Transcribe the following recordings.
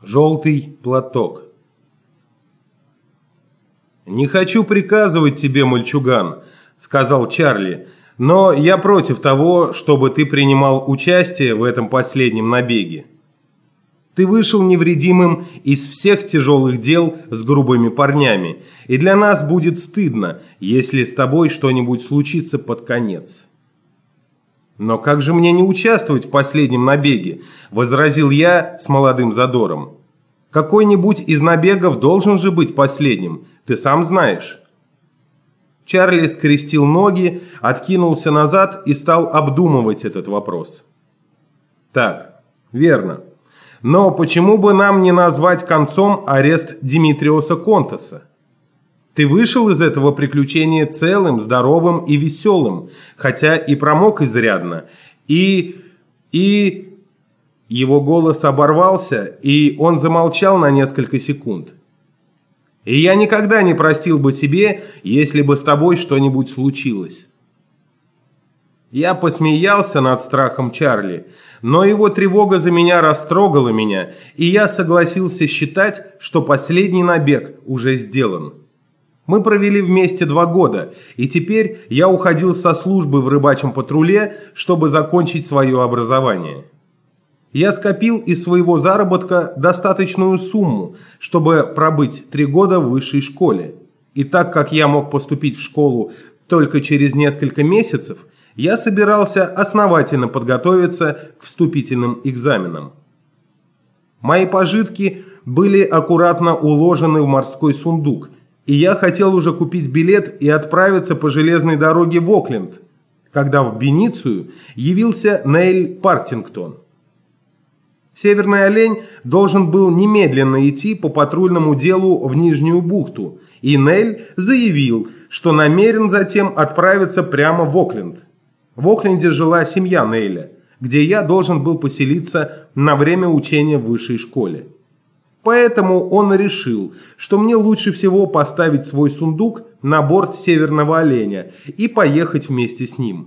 Желтый платок. «Не хочу приказывать тебе, мальчуган», — сказал Чарли, «но я против того, чтобы ты принимал участие в этом последнем набеге. Ты вышел невредимым из всех тяжелых дел с грубыми парнями, и для нас будет стыдно, если с тобой что-нибудь случится под конец». «Но как же мне не участвовать в последнем набеге?» – возразил я с молодым задором. «Какой-нибудь из набегов должен же быть последним, ты сам знаешь». Чарли скрестил ноги, откинулся назад и стал обдумывать этот вопрос. «Так, верно. Но почему бы нам не назвать концом арест Димитриоса Контаса? Ты вышел из этого приключения целым, здоровым и веселым, хотя и промок изрядно. Его голос оборвался, и он замолчал на несколько секунд. «И я никогда не простил бы себе, если бы с тобой что-нибудь случилось». Я посмеялся над страхом Чарли, но его тревога за меня растрогала меня, и я согласился считать, что последний набег уже сделан. Мы провели вместе 2 года, и теперь я уходил со службы в рыбачьем патруле, чтобы закончить свое образование. Я скопил из своего заработка достаточную сумму, чтобы пробыть 3 года в высшей школе. И так как я мог поступить в школу только через несколько месяцев, я собирался основательно подготовиться к вступительным экзаменам. Мои пожитки были аккуратно уложены в морской сундук, и я хотел уже купить билет и отправиться по железной дороге в Окленд, когда в Беницию явился Нейль Партингтон. Северный олень должен был немедленно идти по патрульному делу в Нижнюю бухту, и Нейль заявил, что намерен затем отправиться прямо в Окленд. В Окленде жила семья Нейля, где я должен был поселиться на время учения в высшей школе. Поэтому он решил, что мне лучше всего поставить свой сундук на борт Северного оленя и поехать вместе с ним.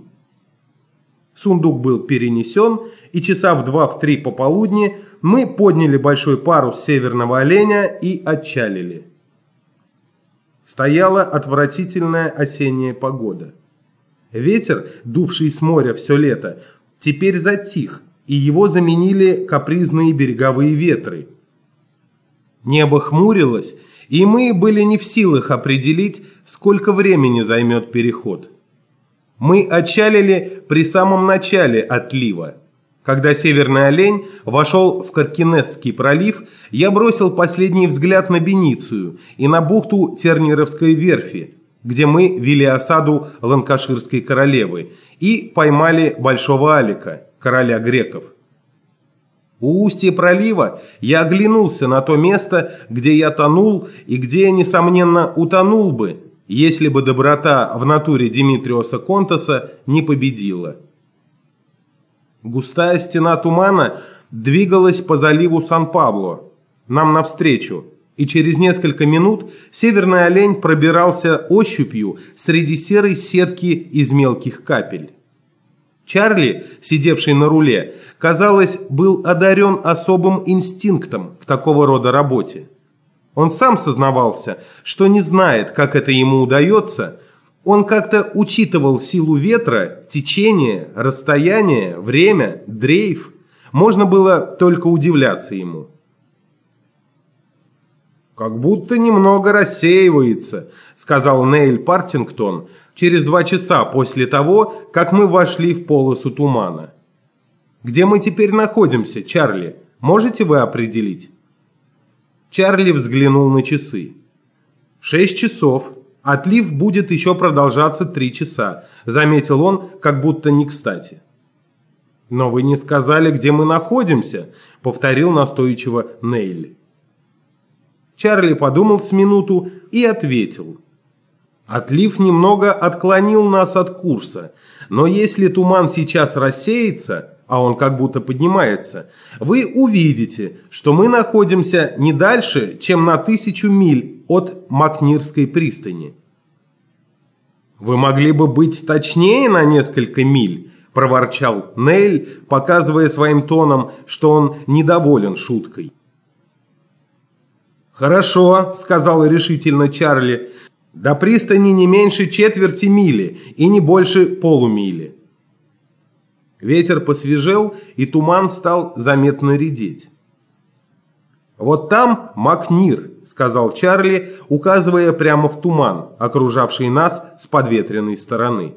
Сундук был перенесен, и часа в 2-3 пополудни мы подняли большой парус Северного оленя и отчалили. Стояла отвратительная осенняя погода. Ветер, дувший с моря все лето, теперь затих, и его заменили капризные береговые ветры. Небо хмурилось, и мы были не в силах определить, сколько времени займет переход. Мы отчалили при самом начале отлива. Когда Северный олень вошел в Каркинесский пролив, я бросил последний взгляд на Беницию и на бухту Тернеровской верфи, где мы вели осаду Ланкаширской королевы и поймали Большого Алика, короля греков. У устья пролива я оглянулся на то место, где я тонул и где я, несомненно, утонул бы, если бы доброта в натуре Димитриоса Контаса не победила. Густая стена тумана двигалась по заливу Сан-Пабло, нам навстречу, и через несколько минут Северный олень пробирался ощупью среди серой сетки из мелких капель. Чарли, сидевший на руле, казалось, был одарен особым инстинктом к такого рода работе. Он сам сознавался, что не знает, как это ему удается. Он как-то учитывал силу ветра, течение, расстояние, время, дрейф. Можно было только удивляться ему. «Как будто немного рассеивается», — сказал Нейль Партингтон через 2 часа после того, как мы вошли в полосу тумана. «Где мы теперь находимся, Чарли? Можете вы определить?» Чарли взглянул на часы. 6 часов. Отлив будет еще продолжаться 3 часа, заметил он, как будто не кстати. «Но вы не сказали, где мы находимся», — повторил настойчиво Нейль. Чарли подумал с минуту и ответил. «Отлив немного отклонил нас от курса, но если туман сейчас рассеется, а он как будто поднимается, вы увидите, что мы находимся не дальше, чем на 1000 миль от Макнирской пристани». «Вы могли бы быть точнее на несколько миль», – проворчал Нейль, показывая своим тоном, что он недоволен шуткой. «Хорошо», — сказал решительно Чарли. «До пристани не меньше четверти мили и не больше полумили». Ветер посвежел, и туман стал заметно редеть. «Вот там Макнир», — сказал Чарли, указывая прямо в туман, окружавший нас с подветренной стороны.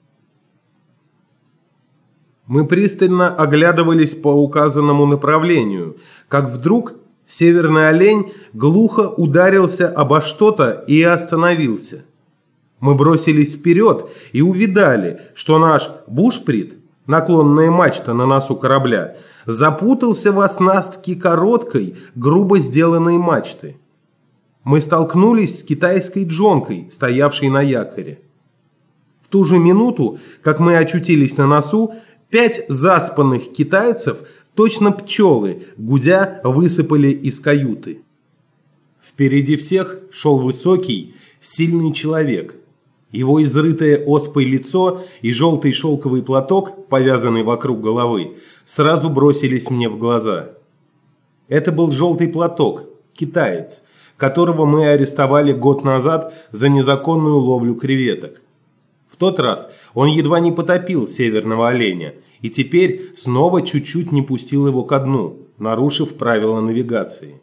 Мы пристально оглядывались по указанному направлению, как вдруг северный олень глухо ударился обо что-то и остановился. Мы бросились вперед и увидали, что наш бушприт, наклонная мачта на носу корабля, запутался в оснастке короткой, грубо сделанной мачты. Мы столкнулись с китайской джонкой, стоявшей на якоре. В ту же минуту, как мы очутились на носу, 5 заспанных китайцев, точно пчелы, гудя, высыпали из каюты. Впереди всех шел высокий, сильный человек. Его изрытое оспой лицо и желтый шелковый платок, повязанный вокруг головы, сразу бросились мне в глаза. Это был желтый платок, китаец, которого мы арестовали год назад за незаконную ловлю креветок. В тот раз он едва не потопил северного оленя и теперь снова чуть-чуть не пустил его ко дну, нарушив правила навигации.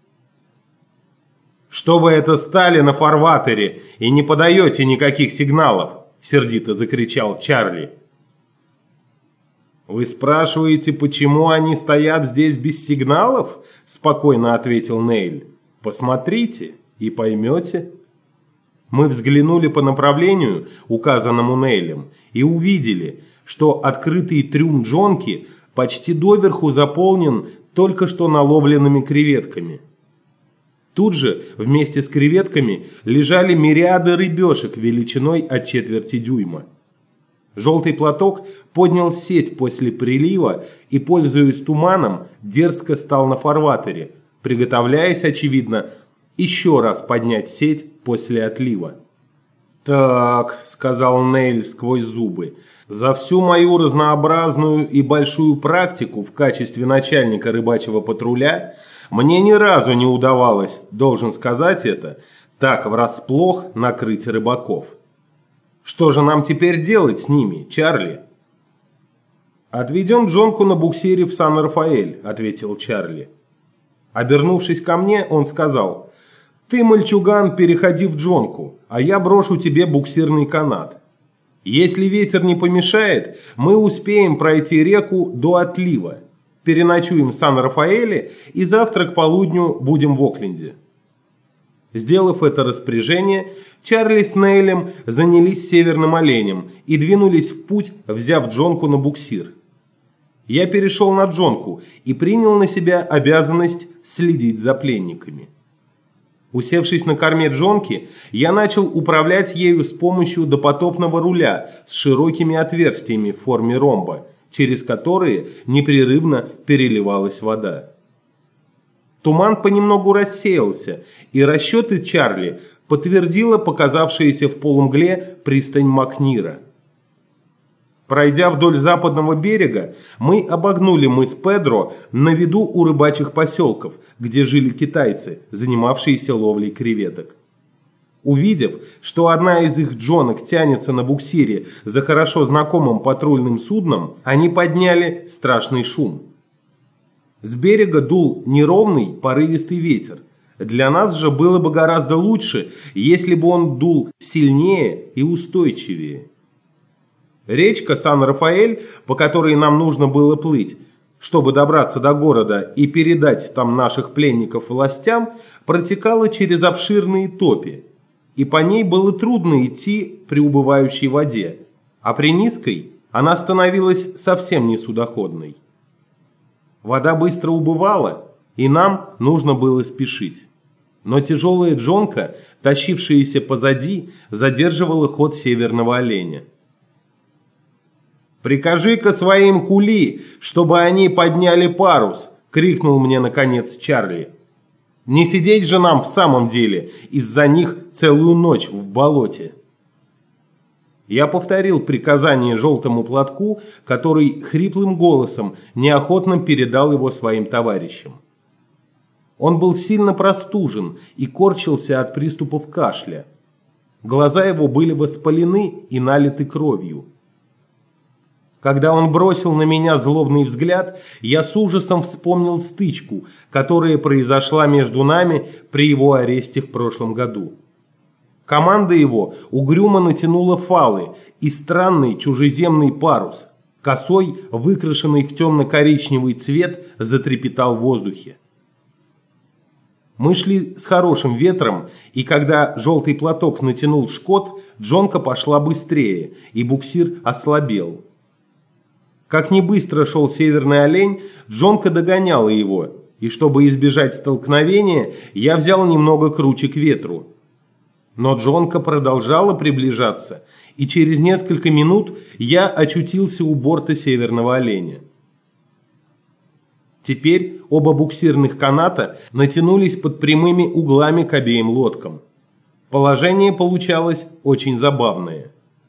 «Что вы это стали на фарватере и не подаете никаких сигналов?» – сердито закричал Чарли. «Вы спрашиваете, почему они стоят здесь без сигналов?» – спокойно ответил Нейль. «Посмотрите и поймете». Мы взглянули по направлению, указанному Нейлем, и увидели, что открытый трюм джонки почти доверху заполнен только что наловленными креветками. Тут же вместе с креветками лежали мириады рыбешек величиной от четверти дюйма. Желтый платок поднял сеть после прилива и, пользуясь туманом, дерзко стал на фарватере, приготовляясь, очевидно, еще раз поднять сеть после отлива. «Так», — сказал Нейль сквозь зубы, — «за всю мою разнообразную и большую практику в качестве начальника рыбачьего патруля мне ни разу не удавалось, должен сказать это, так врасплох накрыть рыбаков. Что же нам теперь делать с ними, Чарли?» «Отведем джонку на буксире в Сан-Рафаэль», — ответил Чарли. Обернувшись ко мне, он сказал: «Ты, мальчуган, переходи в джонку, а я брошу тебе буксирный канат. Если ветер не помешает, мы успеем пройти реку до отлива. Переночуем в Сан-Рафаэле и завтра к полудню будем в Окленде». Сделав это распоряжение, Чарли с Нейлем занялись северным оленем и двинулись в путь, взяв джонку на буксир. Я перешел на джонку и принял на себя обязанность следить за пленниками. Усевшись на корме джонки, я начал управлять ею с помощью допотопного руля с широкими отверстиями в форме ромба, через которые непрерывно переливалась вода. Туман понемногу рассеялся, и расчеты Чарли подтвердила показавшаяся в полумгле пристань Макнира. Пройдя вдоль западного берега, мы обогнули мыс Педро на виду у рыбачьих поселков, где жили китайцы, занимавшиеся ловлей креветок. Увидев, что одна из их джонок тянется на буксире за хорошо знакомым патрульным судном, они подняли страшный шум. С берега дул неровный порывистый ветер. Для нас же было бы гораздо лучше, если бы он дул сильнее и устойчивее. Речка Сан-Рафаэль, по которой нам нужно было плыть, чтобы добраться до города и передать там наших пленников властям, протекала через обширные топи, и по ней было трудно идти при убывающей воде, а при низкой она становилась совсем несудоходной. Вода быстро убывала, и нам нужно было спешить. Но тяжелая джонка, тащившаяся позади, задерживала ход северного оленя. «Прикажи-ка своим кули, чтобы они подняли парус!» — крикнул мне наконец Чарли. «Не сидеть же нам в самом деле из-за них целую ночь в болоте!» Я повторил приказание желтому платку, который хриплым голосом неохотно передал его своим товарищам. Он был сильно простужен и корчился от приступов кашля. Глаза его были воспалены и налиты кровью. Когда он бросил на меня злобный взгляд, я с ужасом вспомнил стычку, которая произошла между нами при его аресте в прошлом году. Команда его угрюмо натянула фалы и странный чужеземный парус, косой, выкрашенный в темно-коричневый цвет, затрепетал в воздухе. Мы шли с хорошим ветром, и когда желтый платок натянул шкот, джонка пошла быстрее, и буксир ослабел. Как ни быстро шел северный олень, джонка догоняла его, и чтобы избежать столкновения, я взял немного круче к ветру. Но джонка продолжала приближаться, и через несколько минут я очутился у борта северного оленя. Теперь оба буксирных каната натянулись под прямыми углами к обеим лодкам. Положение получалось очень забавное.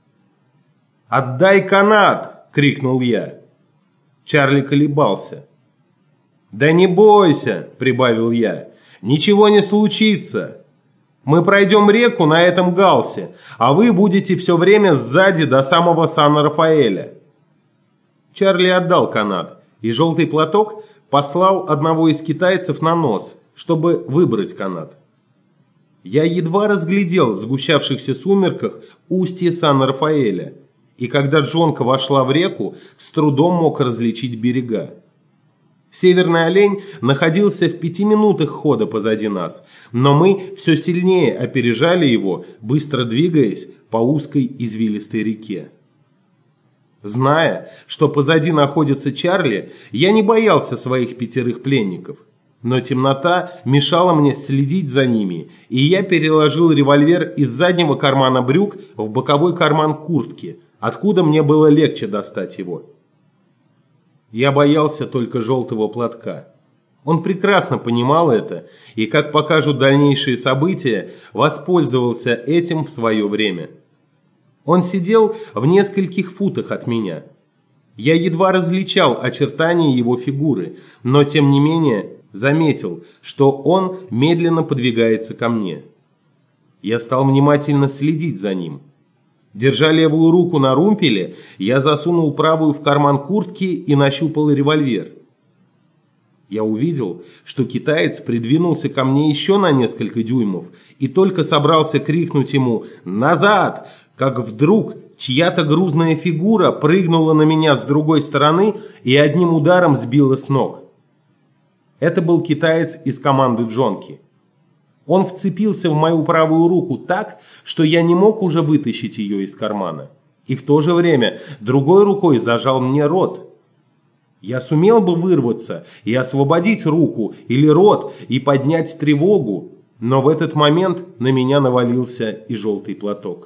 «Отдай канат!» – крикнул я. Чарли колебался. «Да не бойся!» – прибавил я. «Ничего не случится. Мы пройдем реку на этом галсе, а вы будете все время сзади до самого Сан-Рафаэля». Чарли отдал канат, и желтый платок послал одного из китайцев на нос, чтобы выбрать канат. Я едва разглядел в сгущавшихся сумерках устье Сан-Рафаэля, и когда джонка вошла в реку, с трудом мог различить берега. Северный олень находился в 5 минутах хода позади нас, но мы все сильнее опережали его, быстро двигаясь по узкой извилистой реке. Зная, что позади находится Чарли, я не боялся своих 5 пленников. Но темнота мешала мне следить за ними, и я переложил револьвер из заднего кармана брюк в боковой карман куртки, откуда мне было легче достать его. Я боялся только желтого платка. Он прекрасно понимал это, и, как покажут дальнейшие события, воспользовался этим в свое время. Он сидел в нескольких футах от меня. Я едва различал очертания его фигуры, но тем не менее заметил, что он медленно подвигается ко мне. Я стал внимательно следить за ним. Держа левую руку на румпеле, я засунул правую в карман куртки и нащупал револьвер. Я увидел, что китаец придвинулся ко мне еще на несколько дюймов и только собрался крикнуть ему «Назад!», как вдруг чья-то грузная фигура прыгнула на меня с другой стороны и одним ударом сбила с ног. Это был китаец из команды джонки. Он вцепился в мою правую руку так, что я не мог уже вытащить ее из кармана. И в то же время другой рукой зажал мне рот. Я сумел бы вырваться и освободить руку или рот и поднять тревогу, но в этот момент на меня навалился и желтый платок.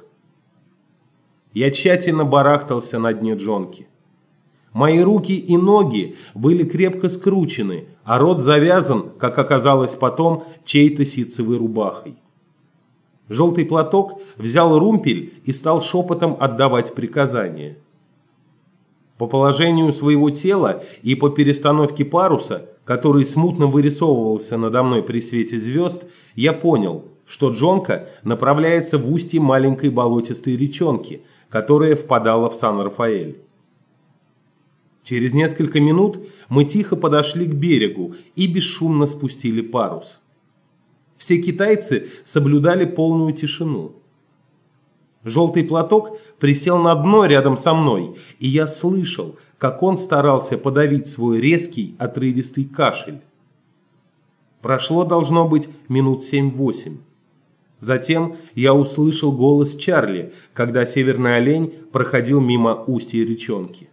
Я тщательно барахтался на дне джонки. Мои руки и ноги были крепко скручены, а рот завязан, как оказалось потом, чьей-то ситцевой рубахой. Желтый платок взял румпель и стал шепотом отдавать приказания. По положению своего тела и по перестановке паруса, который смутно вырисовывался надо мной при свете звезд, я понял, что джонка направляется в устье маленькой болотистой речонки, которая впадала в Сан-Рафаэль. Через несколько минут мы тихо подошли к берегу и бесшумно спустили парус. Все китайцы соблюдали полную тишину. Желтый платок присел на дно рядом со мной, и я слышал, как он старался подавить свой резкий, отрывистый кашель. Прошло, должно быть, минут 7-8. Затем я услышал голос Чарли, когда северный олень проходил мимо устья речонки.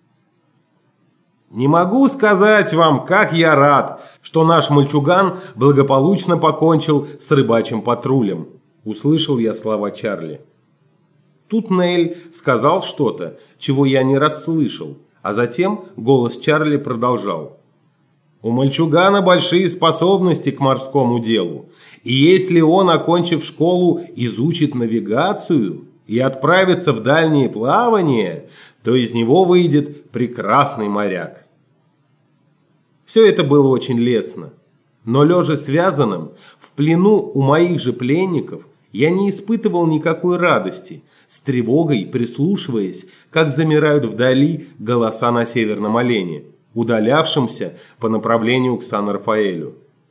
«Не могу сказать вам, как я рад, что наш мальчуган благополучно покончил с рыбачьим патрулем», – услышал я слова Чарли. Тут Нейль сказал что-то, чего я не расслышал, а затем голос Чарли продолжал. «У мальчугана большие способности к морскому делу, и если он, окончив школу, изучит навигацию и отправится в дальние плавания, то из него выйдет прекрасный моряк». Все это было очень лестно, Но лежа связанным, в плену у моих же пленников, я не испытывал никакой радости, с тревогой прислушиваясь, как замирают вдали голоса на Северном Олене, удалявшемся по направлению к Сан-Рафаэлю.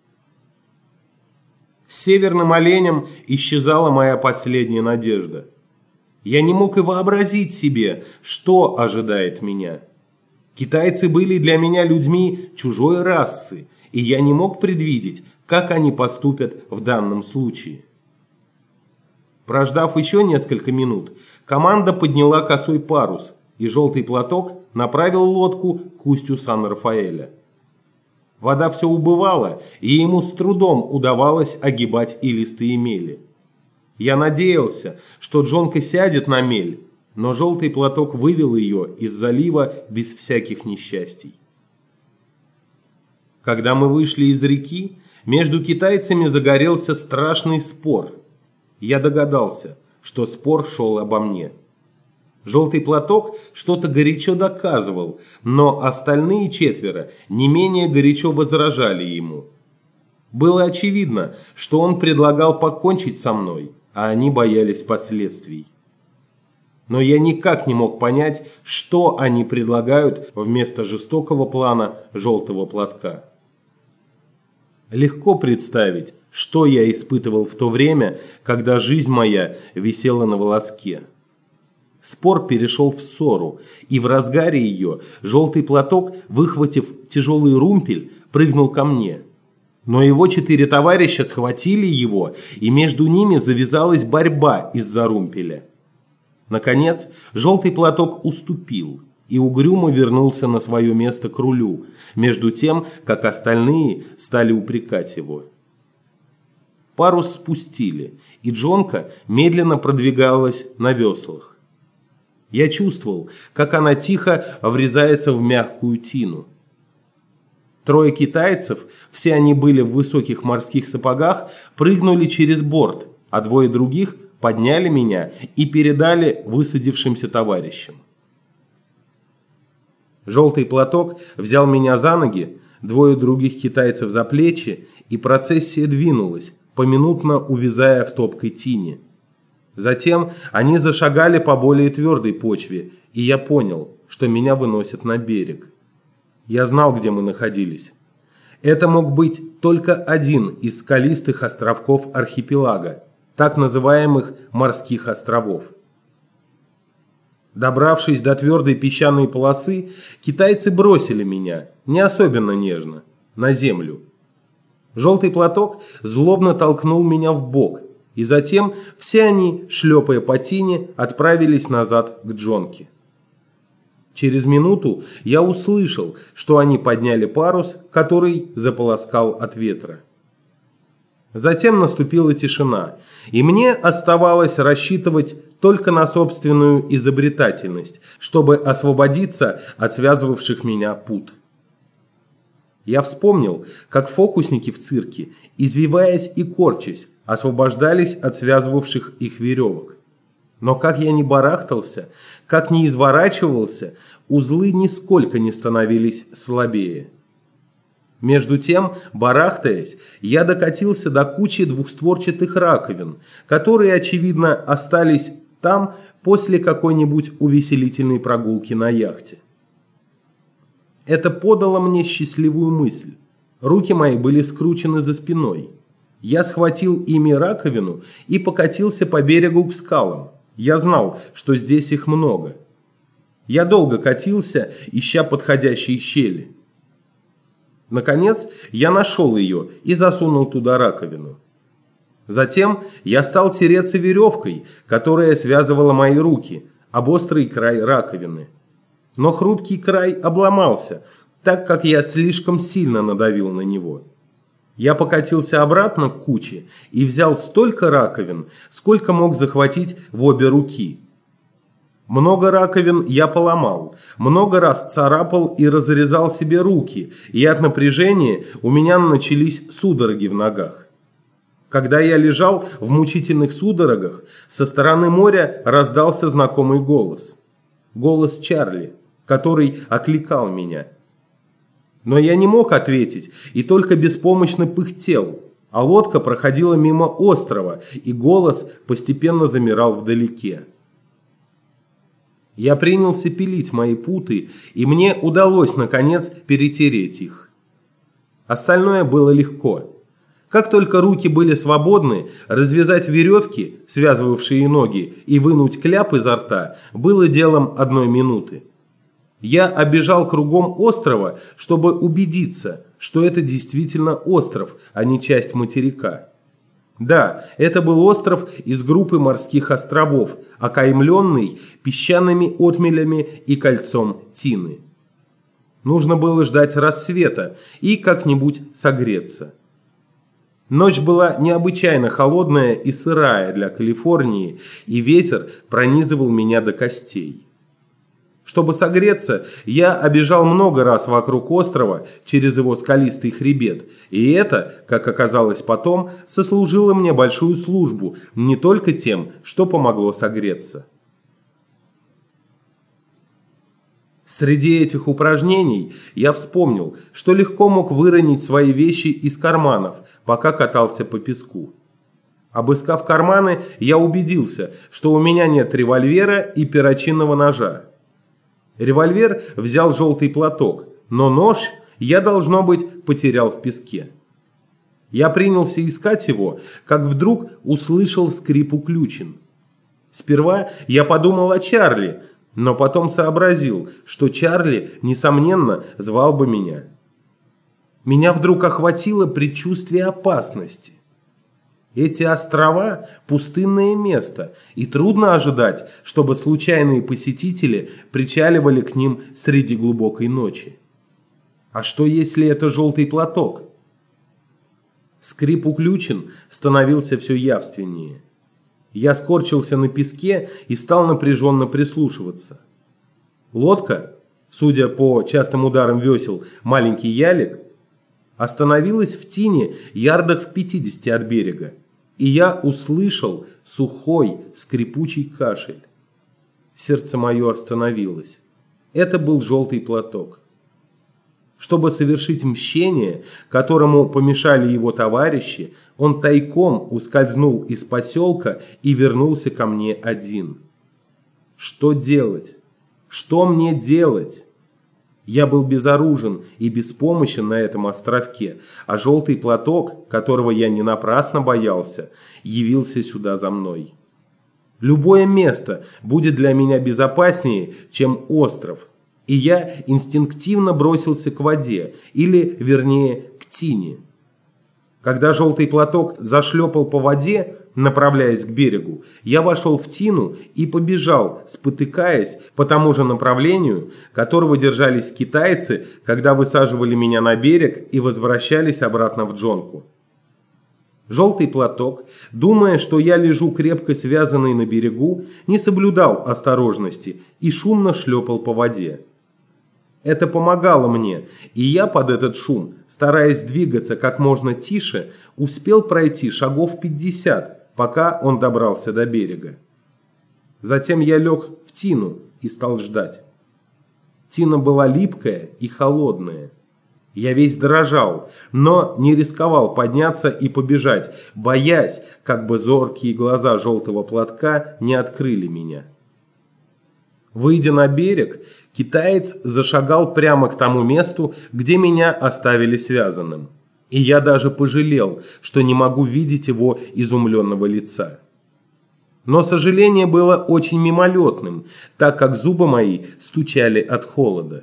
С Северным Оленем исчезала моя последняя надежда. Я не мог и вообразить себе, что ожидает меня. Китайцы были для меня людьми чужой расы, и я не мог предвидеть, как они поступят в данном случае. Прождав еще несколько минут, команда подняла косой парус, и желтый платок направил лодку к устью Сан-Рафаэля. Вода все убывала, и ему с трудом удавалось огибать илистые мели. Я надеялся, что Джонка сядет на мель, но желтый платок вывел ее из залива без всяких несчастий. Когда мы вышли из реки, между китайцами загорелся страшный спор. Я догадался, что спор шел обо мне. Желтый платок что-то горячо доказывал, но остальные четверо не менее горячо возражали ему. Было очевидно, что он предлагал покончить со мной, а они боялись последствий. Но я никак не мог понять, что они предлагают вместо жестокого плана желтого платка. Легко представить, что я испытывал в то время, когда жизнь моя висела на волоске. Спор перешел в ссору, и в разгаре ее желтый платок, выхватив тяжелый румпель, прыгнул ко мне. Но его 4 товарища схватили его, и между ними завязалась борьба из-за румпеля. Наконец, желтый платок уступил и угрюмо вернулся на свое место к рулю, между тем, как остальные стали упрекать его. Парус спустили, и Джонка медленно продвигалась на веслах. Я чувствовал, как она тихо врезается в мягкую тину. 3 китайцев, все они были в высоких морских сапогах, прыгнули через борт, а 2 других подняли меня и передали высадившимся товарищам. Желтый платок взял меня за ноги, 2 других китайцев за плечи, и процессия двинулась, поминутно увязая в топкой тине. Затем они зашагали по более твердой почве, и я понял, что меня выносят на берег. Я знал, где мы находились. Это мог быть только один из скалистых островков архипелага, так называемых морских островов. Добравшись до твердой песчаной полосы, китайцы бросили меня, не особенно нежно, на землю. Желтый платок злобно толкнул меня в бок, и затем все они, шлепая по тине, отправились назад к Джонке. Через минуту я услышал, что они подняли парус, который заполоскал от ветра. Затем наступила тишина, и мне оставалось рассчитывать только на собственную изобретательность, чтобы освободиться от связывавших меня пут. Я вспомнил, как фокусники в цирке, извиваясь и корчась, освобождались от связывавших их веревок. Но как я ни барахтался, как ни изворачивался, узлы нисколько не становились слабее. Между тем, барахтаясь, я докатился до кучи двухстворчатых раковин, которые, очевидно, остались там после какой-нибудь увеселительной прогулки на яхте. Это подало мне счастливую мысль. Руки мои были скручены за спиной. Я схватил ими раковину и покатился по берегу к скалам. Я знал, что здесь их много. Я долго катился, ища подходящие щели. Наконец, я нашел ее и засунул туда раковину. Затем я стал тереться веревкой, которая связывала мои руки, об острый край раковины. Но хрупкий край обломался, так как я слишком сильно надавил на него. Я покатился обратно к куче и взял столько раковин, сколько мог захватить в обе руки. Много раковин я поломал, много раз царапал и разрезал себе руки, и от напряжения у меня начались судороги в ногах. Когда я лежал в мучительных судорогах, со стороны моря раздался знакомый голос. Голос Чарли, который окликал меня. Но я не мог ответить и только беспомощно пыхтел, а лодка проходила мимо острова, и голос постепенно замирал вдалеке. Я принялся пилить мои путы, и мне удалось, наконец, перетереть их. Остальное было легко. Как только руки были свободны, развязать веревки, связывавшие ноги, и вынуть кляп изо рта было делом 1 минуты. Я обежал кругом острова, чтобы убедиться, что это действительно остров, а не часть материка. Да, это был остров из группы морских островов, окаймленный песчаными отмелями и кольцом тины. Нужно было ждать рассвета и как-нибудь согреться. Ночь была необычайно холодная и сырая для Калифорнии, и ветер пронизывал меня до костей. Чтобы согреться, я обежал много раз вокруг острова через его скалистый хребет, и это, как оказалось потом, сослужило мне большую службу не только тем, что помогло согреться. Среди этих упражнений я вспомнил, что легко мог выронить свои вещи из карманов, пока катался по песку. Обыскав карманы, я убедился, что у меня нет револьвера и перочинного ножа. Револьвер взял желтый платок, но нож я, должно быть, потерял в песке. Я принялся искать его, как вдруг услышал скрип уключен. Сперва я подумал о Чарли, но потом сообразил, что Чарли, несомненно, звал бы меня. Меня вдруг охватило предчувствие опасности. Эти острова – пустынное место, и трудно ожидать, чтобы случайные посетители причаливали к ним среди глубокой ночи. А что, если это желтый платок? Скрип уключен становился все явственнее. Я скорчился на песке и стал напряженно прислушиваться. Лодка, судя по частым ударам весел, маленький ялик, остановилась в тине ярдах в 50 от берега, и я услышал сухой, скрипучий кашель. Сердце мое остановилось. Это был желтый платок. Чтобы совершить мщение, которому помешали его товарищи, он тайком ускользнул из поселка и вернулся ко мне один. Что делать? Что мне делать? Я был безоружен и беспомощен на этом островке, а желтый платок, которого я не напрасно боялся, явился сюда за мной. Любое место будет для меня безопаснее, чем остров, и я инстинктивно бросился к воде, или, вернее, к тине. Когда желтый платок зашлепал по воде, направляясь к берегу, я вошел в тину и побежал, спотыкаясь по тому же направлению, которого держались китайцы, когда высаживали меня на берег и возвращались обратно в джонку. Желтый платок, думая, что я лежу крепко связанный на берегу, не соблюдал осторожности и шумно шлепал по воде. Это помогало мне, и я под этот шум, стараясь двигаться как можно тише, успел пройти шагов 50, пока он добрался до берега. Затем я лег в тину и стал ждать. Тина была липкая и холодная. Я весь дрожал, но не рисковал подняться и побежать, боясь, как бы зоркие глаза желтого платка не открыли меня. Выйдя на берег, китаец зашагал прямо к тому месту, где меня оставили связанным. И я даже пожалел, что не могу видеть его изумленного лица. Но сожаление было очень мимолетным, так как зубы мои стучали от холода.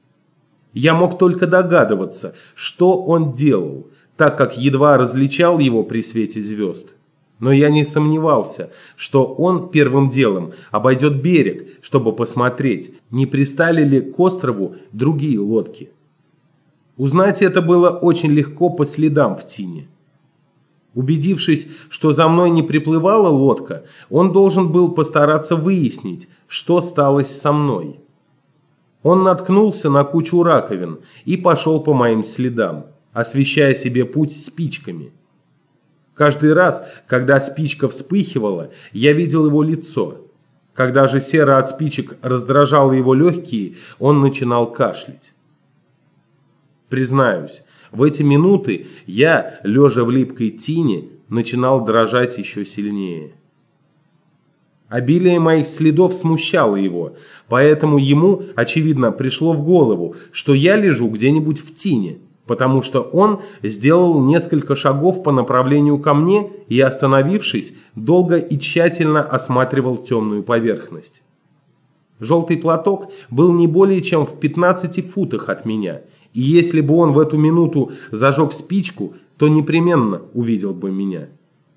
Я мог только догадываться, что он делал, так как едва различал его при свете звезд. Но я не сомневался, что он первым делом обойдет берег, чтобы посмотреть, не пристали ли к острову другие лодки. Узнать это было очень легко по следам в тине. Убедившись, что за мной не приплывала лодка, он должен был постараться выяснить, что сталось со мной. Он наткнулся на кучу раковин и пошел по моим следам, освещая себе путь спичками. Каждый раз, когда спичка вспыхивала, я видел его лицо. Когда же сера от спичек раздражала его легкие, он начинал кашлять. Признаюсь, в эти минуты я, лежа в липкой тине, начинал дрожать еще сильнее. Обилие моих следов смущало его, поэтому ему, очевидно, пришло в голову, что я лежу где-нибудь в тине, потому что он сделал несколько шагов по направлению ко мне и, остановившись, долго и тщательно осматривал темную поверхность. Желтый платок был не более чем в 15 футах от меня, и если бы он в эту минуту зажег спичку, то непременно увидел бы меня.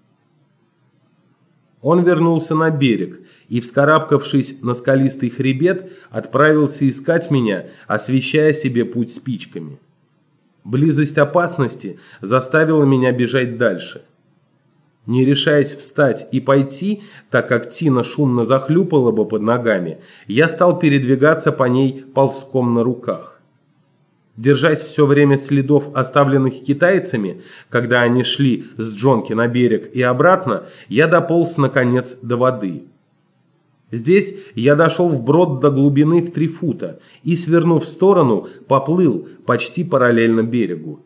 Он вернулся на берег и, вскарабкавшись на скалистый хребет, отправился искать меня, освещая себе путь спичками. Близость опасности заставила меня бежать дальше. Не решаясь встать и пойти, так как тина шумно захлюпала бы под ногами, я стал передвигаться по ней ползком на руках. Держась все время следов, оставленных китайцами, когда они шли с Джонки на берег и обратно, я дополз, наконец, до воды. Здесь я дошел вброд до глубины в 3 фута и, свернув в сторону, поплыл почти параллельно берегу.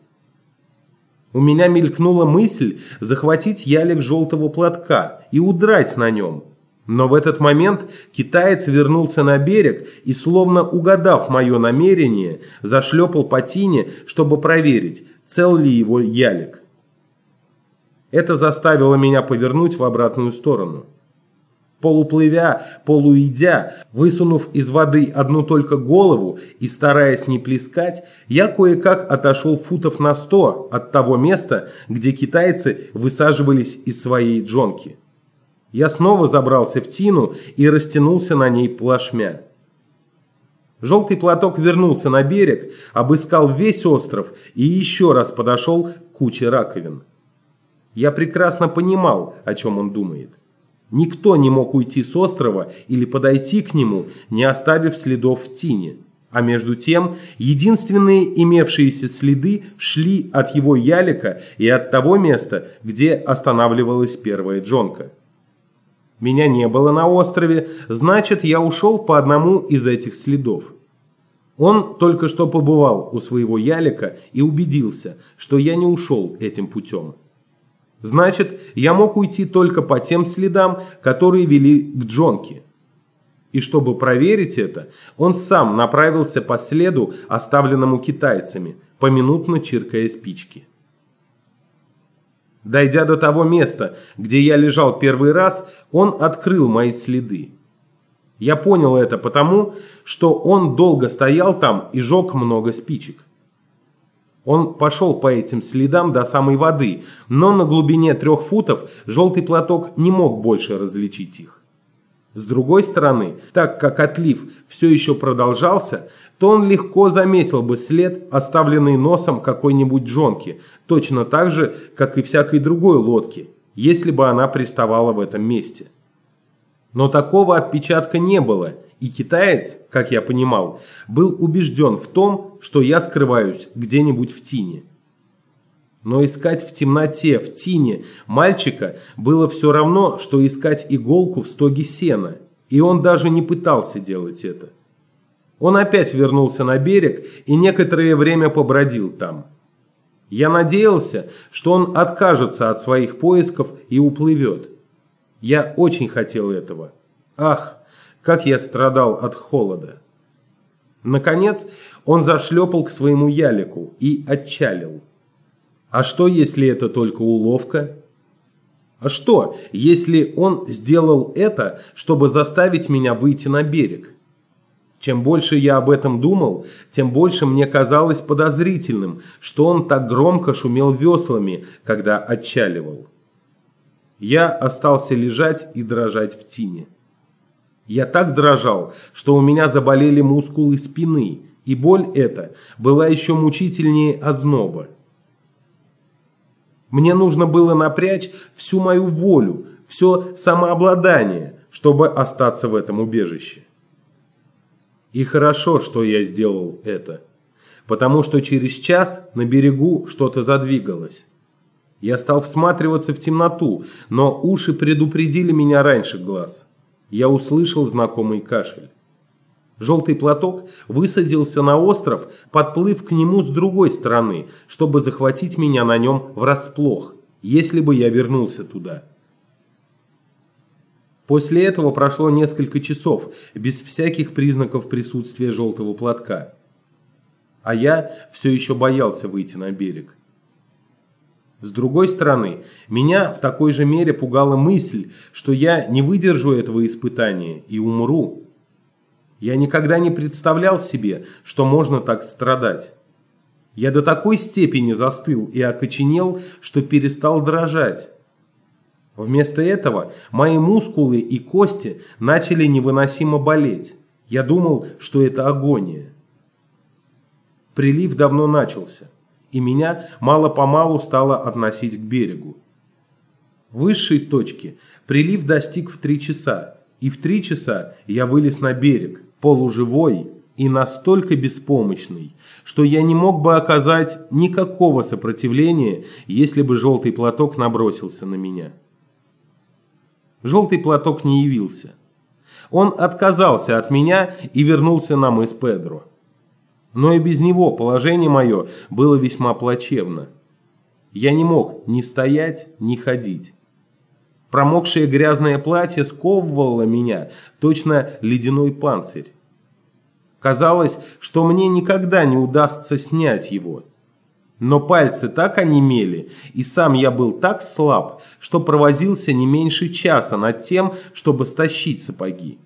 У меня мелькнула мысль захватить ялик желтого платка и удрать на нем. Но в этот момент китаец вернулся на берег и, словно угадав мое намерение, зашлепал по тине, чтобы проверить, цел ли его ялик. Это заставило меня повернуть в обратную сторону. Полуплывя, полуидя, высунув из воды одну только голову и стараясь не плескать, я кое-как отошел футов на 100 от того места, где китайцы высаживались из своей джонки. Я снова забрался в тину и растянулся на ней плашмя. Желтый платок вернулся на берег, обыскал весь остров и еще раз подошел к куче раковин. Я прекрасно понимал, о чем он думает. Никто не мог уйти с острова или подойти к нему, не оставив следов в тине. А между тем, единственные имевшиеся следы шли от его ялика и от того места, где останавливалась первая джонка. Меня не было на острове, значит, я ушел по одному из этих следов. Он только что побывал у своего ялика и убедился, что я не ушел этим путем. Значит, я мог уйти только по тем следам, которые вели к джонке. И чтобы проверить это, он сам направился по следу, оставленному китайцами, поминутно чиркая спички. Дойдя до того места, где я лежал первый раз, он открыл мои следы. Я понял это потому, что он долго стоял там и жег много спичек. Он пошел по этим следам до самой воды, но на глубине 3 футов желтый платок не мог больше различить их. С другой стороны, так как отлив все еще продолжался, то он легко заметил бы след, оставленный носом какой-нибудь джонки, точно так же, как и всякой другой лодки, если бы она приставала в этом месте. Но такого отпечатка не было, и китаец, как я понимал, был убежден в том, что я скрываюсь где-нибудь в тине. Но искать в темноте, в тине мальчика было все равно, что искать иголку в стоге сена, и он даже не пытался делать это. Он опять вернулся на берег и некоторое время побродил там. Я надеялся, что он откажется от своих поисков и уплывет. Я очень хотел этого. Ах, как я страдал от холода. Наконец, он зашлепал к своему ялику и отчалил. А что, если это только уловка? А что, если он сделал это, чтобы заставить меня выйти на берег? Чем больше я об этом думал, тем больше мне казалось подозрительным, что он так громко шумел веслами, когда отчаливал. Я остался лежать и дрожать в тине. Я так дрожал, что у меня заболели мускулы спины, и боль эта была еще мучительнее озноба. Мне нужно было напрячь всю мою волю, все самообладание, чтобы остаться в этом убежище. И хорошо, что я сделал это, потому что через час на берегу что-то задвигалось. Я стал всматриваться в темноту, но уши предупредили меня раньше глаз. Я услышал знакомый кашель. Желтый платок высадился на остров, подплыв к нему с другой стороны, чтобы захватить меня на нем врасплох, если бы я вернулся туда. После этого прошло несколько часов, без всяких признаков присутствия желтого платка. А я все еще боялся выйти на берег. С другой стороны, меня в такой же мере пугала мысль, что я не выдержу этого испытания и умру. Я никогда не представлял себе, что можно так страдать. Я до такой степени застыл и окоченел, что перестал дрожать. Вместо этого мои мускулы и кости начали невыносимо болеть. Я думал, что это агония. Прилив давно начался, и меня мало-помалу стало относить к берегу. Высшей точки прилив достиг в 3 часа, и в 3 часа я вылез на берег, полуживой и настолько беспомощный, что я не мог бы оказать никакого сопротивления, если бы желтый платок набросился на меня. Желтый платок не явился. Он отказался от меня и вернулся на мыс Педро. Но и без него положение мое было весьма плачевно. Я не мог ни стоять, ни ходить. Промокшее грязное платье сковывало меня, точно ледяной панцирь. Казалось, что мне никогда не удастся снять его. Но пальцы так онемели, и сам я был так слаб, что провозился не меньше часа над тем, чтобы стащить сапоги.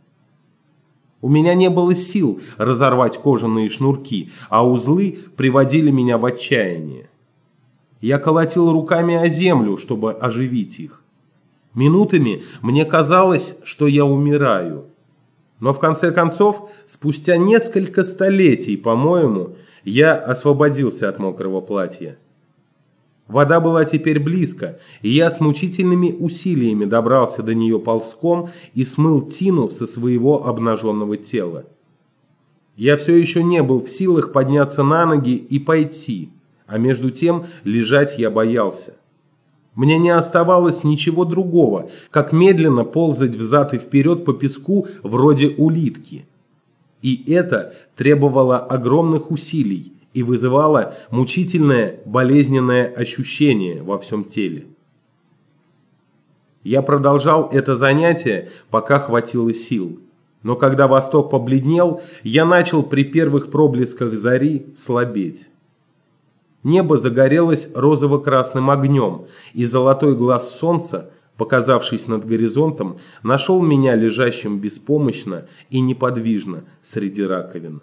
У меня не было сил разорвать кожаные шнурки, а узлы приводили меня в отчаяние. Я колотил руками о землю, чтобы оживить их. Минутами мне казалось, что я умираю. Но в конце концов, спустя несколько столетий, по-моему, я освободился от мокрого платья. Вода была теперь близко, и я с мучительными усилиями добрался до нее ползком и смыл тину со своего обнаженного тела. Я все еще не был в силах подняться на ноги и пойти, а между тем лежать я боялся. Мне не оставалось ничего другого, как медленно ползать взад и вперед по песку вроде улитки. И это требовало огромных усилий и вызывало мучительное болезненное ощущение во всем теле. Я продолжал это занятие, пока хватило сил. Но когда восток побледнел, я начал при первых проблесках зари слабеть. Небо загорелось розово-красным огнем, и золотой глаз солнца, показавшись над горизонтом, нашел меня лежащим беспомощно и неподвижно среди раковин.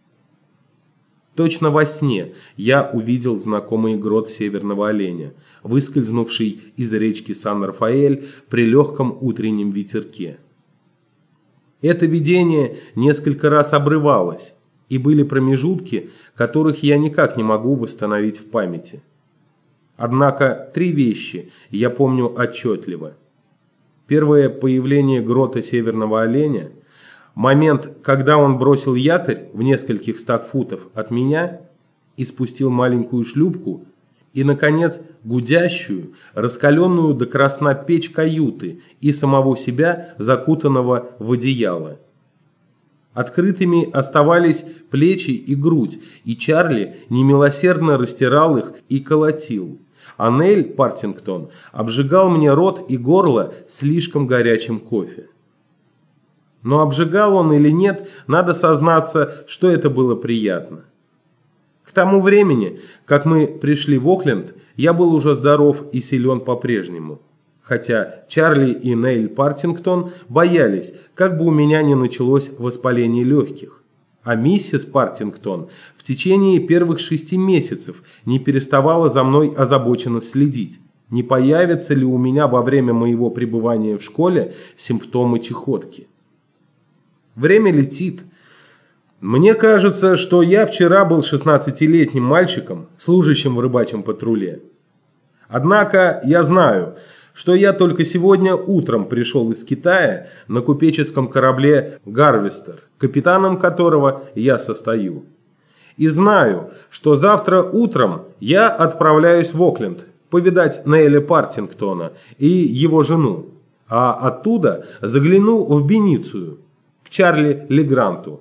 Точно во сне я увидел знакомый грот северного оленя, выскользнувший из речки Сан-Рафаэль при легком утреннем ветерке. Это видение несколько раз обрывалось, и были промежутки, которых я никак не могу восстановить в памяти. Однако 3 вещи я помню отчетливо. Первое – появление грота северного оленя, момент, когда он бросил якорь в нескольких 100 футов от меня и спустил маленькую шлюпку, и, наконец, гудящую, раскаленную до красна печь каюты и самого себя, закутанного в одеяло. Открытыми оставались плечи и грудь, и Чарли немилосердно растирал их и колотил. А Нель Партингтон обжигал мне рот и горло слишком горячим кофе. Но обжигал он или нет, надо сознаться, что это было приятно. К тому времени, как мы пришли в Окленд, я был уже здоров и силен по-прежнему. Хотя Чарли и Нейл Партингтон боялись, как бы у меня не началось воспаление легких. А миссис Партингтон в течение первых 6 месяцев не переставала за мной озабоченно следить, не появятся ли у меня во время моего пребывания в школе симптомы чехотки. Время летит. Мне кажется, что я вчера был 16-летним мальчиком, служащим в рыбачьем патруле. Однако я знаю, что я только сегодня утром пришел из Китая на купеческом корабле «Гарвестер», капитаном которого я состою. И знаю, что завтра утром я отправляюсь в Окленд повидать Нейля Партингтона и его жену, а оттуда загляну в Беницию, к Чарли Легранту.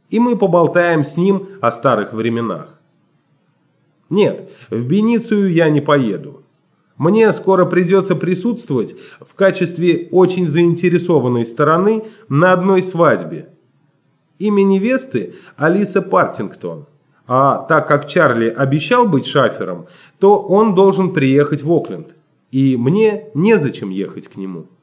и мы поболтаем с ним о старых временах. Нет, в Беницию я не поеду. Мне скоро придется присутствовать в качестве очень заинтересованной стороны на одной свадьбе. Имя невесты Алиса Партингтон. А так как Чарли обещал быть шафером, то он должен приехать в Окленд. И мне незачем ехать к нему.